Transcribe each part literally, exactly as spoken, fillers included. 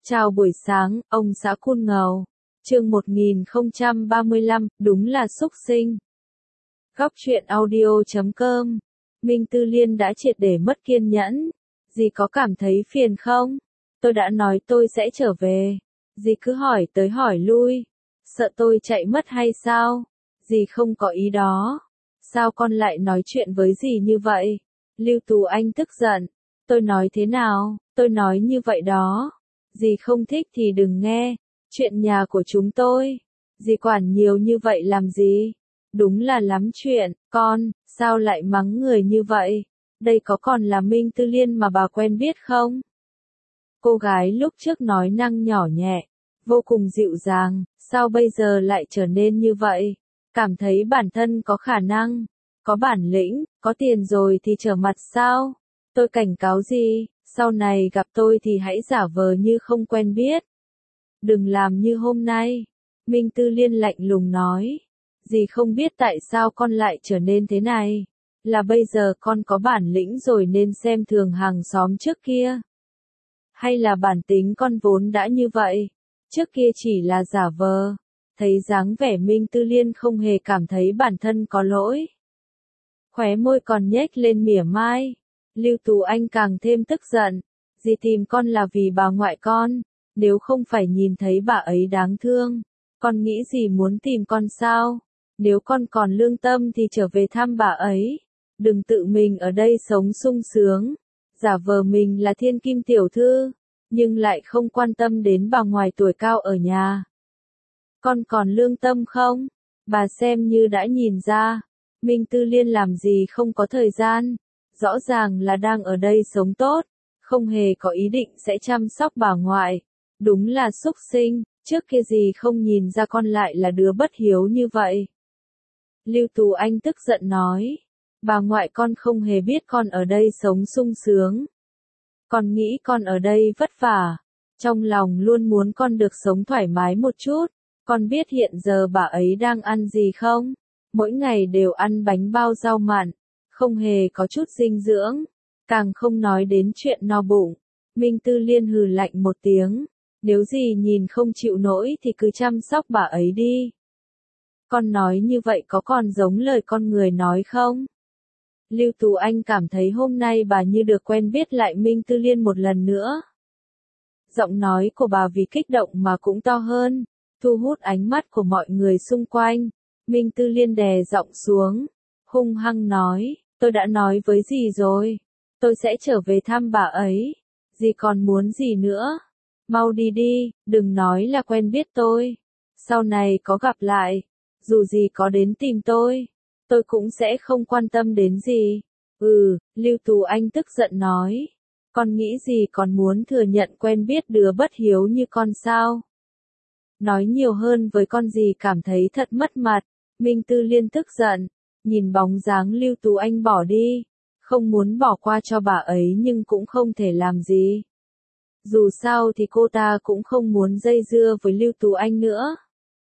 Chào buổi sáng, ông xã Cun Ngầu. Chương một nghìn không trăm ba mươi lăm, đúng là xúc sinh. Góc truyện audio chấm com. Minh Tư Liên đã triệt để mất kiên nhẫn. Dì có cảm thấy phiền không? Tôi đã nói tôi sẽ trở về. Dì cứ hỏi tới hỏi lui. Sợ tôi chạy mất hay sao? Dì không có ý đó. Sao con lại nói chuyện với dì như vậy? Lưu Tú Anh tức giận. Tôi nói thế nào? Tôi nói như vậy đó. Dì không thích thì đừng nghe. Chuyện nhà của chúng tôi. Dì quản nhiều như vậy làm gì? Đúng là lắm chuyện. Con, sao lại mắng người như vậy? Đây có còn là Minh Tư Liên mà bà quen biết không? Cô gái lúc trước nói năng nhỏ nhẹ, vô cùng dịu dàng, sao bây giờ lại trở nên như vậy? Cảm thấy bản thân có khả năng, có bản lĩnh, có tiền rồi thì trở mặt sao? Tôi cảnh cáo gì, sau này gặp tôi thì hãy giả vờ như không quen biết. Đừng làm như hôm nay. Minh Tư Liên lạnh lùng nói. Dì không biết tại sao con lại trở nên thế này. Là bây giờ con có bản lĩnh rồi nên xem thường hàng xóm trước kia. Hay là bản tính con vốn đã như vậy. Trước kia chỉ là giả vờ. Thấy dáng vẻ Minh Tư Liên không hề cảm thấy bản thân có lỗi. Khóe môi còn nhếch lên mỉa mai. Lưu Tú Anh càng thêm tức giận. Dì tìm con là vì bà ngoại con. Nếu không phải nhìn thấy bà ấy đáng thương, con nghĩ dì muốn tìm con sao? Nếu con còn lương tâm thì trở về thăm bà ấy. Đừng tự mình ở đây sống sung sướng. Giả vờ mình là thiên kim tiểu thư, nhưng lại không quan tâm đến bà ngoài tuổi cao ở nhà. Con còn lương tâm không? Bà xem như đã nhìn ra. Minh Tư Liên làm gì không có thời gian. Rõ ràng là đang ở đây sống tốt. Không hề có ý định sẽ chăm sóc bà ngoại. Đúng là xúc sinh, trước kia gì không nhìn ra con lại là đứa bất hiếu như vậy. Lưu Tú Anh tức giận nói, bà ngoại con không hề biết con ở đây sống sung sướng. Con nghĩ con ở đây vất vả, trong lòng luôn muốn con được sống thoải mái một chút. Con biết hiện giờ bà ấy đang ăn gì không? Mỗi ngày đều ăn bánh bao rau mặn, không hề có chút dinh dưỡng, càng không nói đến chuyện no bụng. Minh Tư Liên hừ lạnh một tiếng. Nếu gì nhìn không chịu nổi thì cứ chăm sóc bà ấy đi. Con nói như vậy có còn giống lời con người nói không? Lưu Tú Anh cảm thấy hôm nay bà như được quen biết lại Minh Tư Liên một lần nữa. Giọng nói của bà vì kích động mà cũng to hơn, thu hút ánh mắt của mọi người xung quanh. Minh Tư Liên đè giọng xuống, hung hăng nói, tôi đã nói với dì rồi, tôi sẽ trở về thăm bà ấy. Dì còn muốn gì nữa? Mau đi đi, đừng nói là quen biết tôi. Sau này có gặp lại, dù gì có đến tìm tôi, tôi cũng sẽ không quan tâm đến gì. Ừ, Lưu Tú Anh tức giận nói. Con nghĩ gì còn muốn thừa nhận quen biết đứa bất hiếu như con sao? Nói nhiều hơn với con gì cảm thấy thật mất mặt. Minh Tư Liên tức giận, nhìn bóng dáng Lưu Tú Anh bỏ đi. Không muốn bỏ qua cho bà ấy nhưng cũng không thể làm gì. Dù sao thì cô ta cũng không muốn dây dưa với Lưu Tú Anh nữa.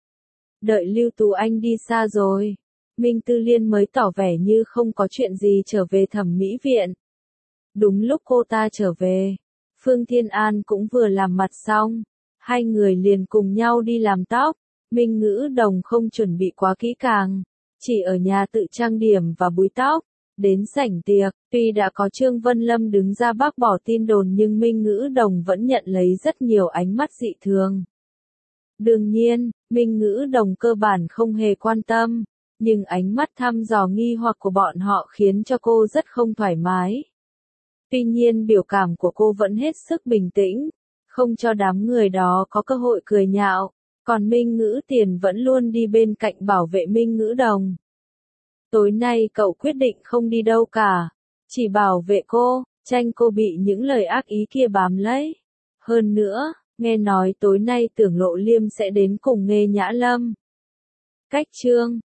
Đợi Lưu Tú Anh đi xa rồi, Minh Tư Liên mới tỏ vẻ như không có chuyện gì trở về thẩm mỹ viện. Đúng lúc cô ta trở về, Phương Thiên An cũng vừa làm mặt xong. Hai người liền cùng nhau đi làm tóc. Minh Ngữ Đồng không chuẩn bị quá kỹ càng, chỉ ở nhà tự trang điểm và búi tóc. Đến sảnh tiệc, tuy đã có Trương Vân Lâm đứng ra bác bỏ tin đồn nhưng Minh Ngữ Đồng vẫn nhận lấy rất nhiều ánh mắt dị thường. Đương nhiên, Minh Ngữ Đồng cơ bản không hề quan tâm, nhưng ánh mắt thăm dò nghi hoặc của bọn họ khiến cho cô rất không thoải mái. Tuy nhiên biểu cảm của cô vẫn hết sức bình tĩnh, không cho đám người đó có cơ hội cười nhạo, còn Minh Ngữ Tiền vẫn luôn đi bên cạnh bảo vệ Minh Ngữ Đồng. Tối nay cậu quyết định không đi đâu cả, chỉ bảo vệ cô, tranh cô bị những lời ác ý kia bám lấy. Hơn nữa, nghe nói tối nay Tưởng Lộ Liêm sẽ đến cùng Nghê Nhã Lâm. Cách chương